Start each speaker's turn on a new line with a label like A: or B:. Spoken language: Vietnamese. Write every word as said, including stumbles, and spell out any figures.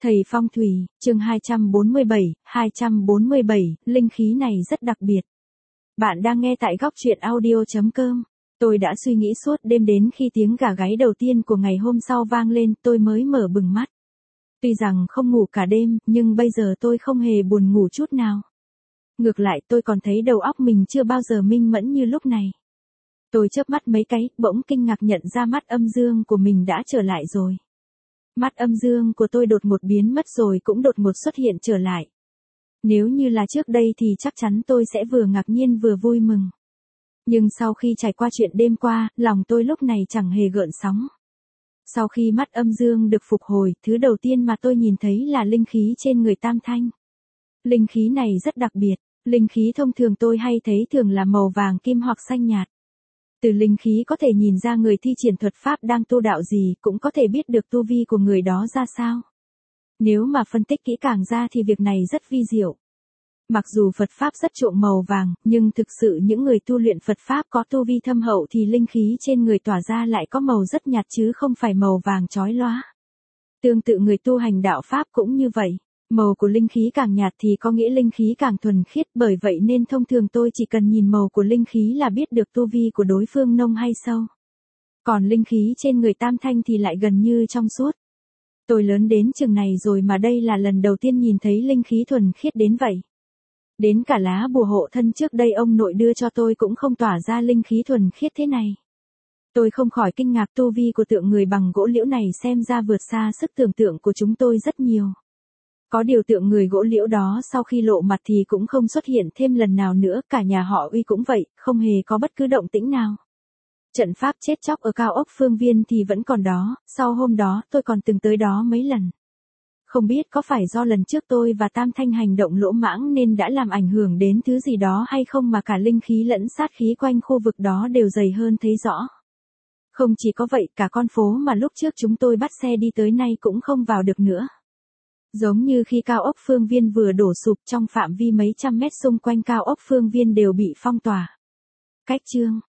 A: Thầy Phong Thủy, chương hai trăm bốn mươi bảy, hai trăm bốn mươi bảy, linh khí này rất đặc biệt. Bạn đang nghe tại góc truyện audio chấm com. Tôi đã suy nghĩ suốt đêm đến khi tiếng gà gáy đầu tiên của ngày hôm sau vang lên tôi mới mở bừng mắt. Tuy rằng không ngủ cả đêm, nhưng bây giờ tôi không hề buồn ngủ chút nào. Ngược lại tôi còn thấy đầu óc mình chưa bao giờ minh mẫn như lúc này. Tôi chớp mắt mấy cái, bỗng kinh ngạc nhận ra mắt âm dương của mình đã trở lại rồi. Mắt âm dương của tôi đột ngột biến mất rồi cũng đột ngột xuất hiện trở lại. Nếu như là trước đây thì chắc chắn tôi sẽ vừa ngạc nhiên vừa vui mừng. Nhưng sau khi trải qua chuyện đêm qua, lòng tôi lúc này chẳng hề gợn sóng. Sau khi mắt âm dương được phục hồi, thứ đầu tiên mà tôi nhìn thấy là linh khí trên người Tam Thanh. Linh khí này rất đặc biệt, linh khí thông thường tôi hay thấy thường là màu vàng kim hoặc xanh nhạt. Từ linh khí có thể nhìn ra người thi triển thuật pháp đang tu đạo gì, cũng có thể biết được tu vi của người đó ra sao. Nếu mà phân tích kỹ càng ra thì việc này rất vi diệu. Mặc dù Phật Pháp rất chuộng màu vàng, nhưng thực sự những người tu luyện Phật Pháp có tu vi thâm hậu thì linh khí trên người tỏa ra lại có màu rất nhạt chứ không phải màu vàng chói lóa. Tương tự người tu hành đạo Pháp cũng như vậy. Màu của linh khí càng nhạt thì có nghĩa linh khí càng thuần khiết, bởi vậy nên thông thường tôi chỉ cần nhìn màu của linh khí là biết được tu vi của đối phương nông hay sâu. Còn linh khí trên người Tam Thanh thì lại gần như trong suốt. Tôi lớn đến chừng này rồi mà đây là lần đầu tiên nhìn thấy linh khí thuần khiết đến vậy. Đến cả lá bùa hộ thân trước đây ông nội đưa cho tôi cũng không tỏa ra linh khí thuần khiết thế này. Tôi không khỏi kinh ngạc, tu vi của tượng người bằng gỗ liễu này xem ra vượt xa sức tưởng tượng của chúng tôi rất nhiều. Có điều tượng người gỗ liễu đó sau khi lộ mặt thì cũng không xuất hiện thêm lần nào nữa, cả nhà họ Uy cũng vậy, không hề có bất cứ động tĩnh nào. Trận pháp chết chóc ở cao ốc Phương Viên thì vẫn còn đó, sau hôm đó tôi còn từng tới đó mấy lần. Không biết có phải do lần trước tôi và Tam Thanh hành động lỗ mãng nên đã làm ảnh hưởng đến thứ gì đó hay không mà cả linh khí lẫn sát khí quanh khu vực đó đều dày hơn thấy rõ. Không chỉ có vậy, cả con phố mà lúc trước chúng tôi bắt xe đi tới nay cũng không vào được nữa. Giống như khi cao ốc Phương Viên vừa đổ sụp, trong phạm vi mấy trăm mét xung quanh cao ốc Phương Viên đều bị phong tỏa. Cách chương,